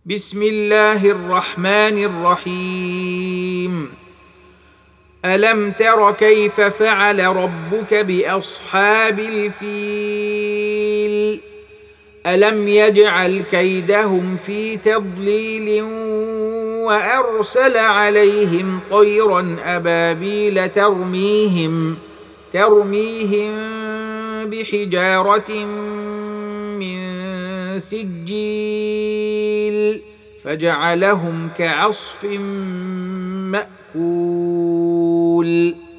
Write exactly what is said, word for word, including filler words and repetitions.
بسم الله الرحمن الرحيم. ألم تر كيف فعل ربك بأصحاب الفيل؟ ألم يجعل كيدهم في تضليل وأرسل عليهم طيرا أبابيل ترميهم ترميهم بحجارة من سجيل فجعلهم كعصف مأكول.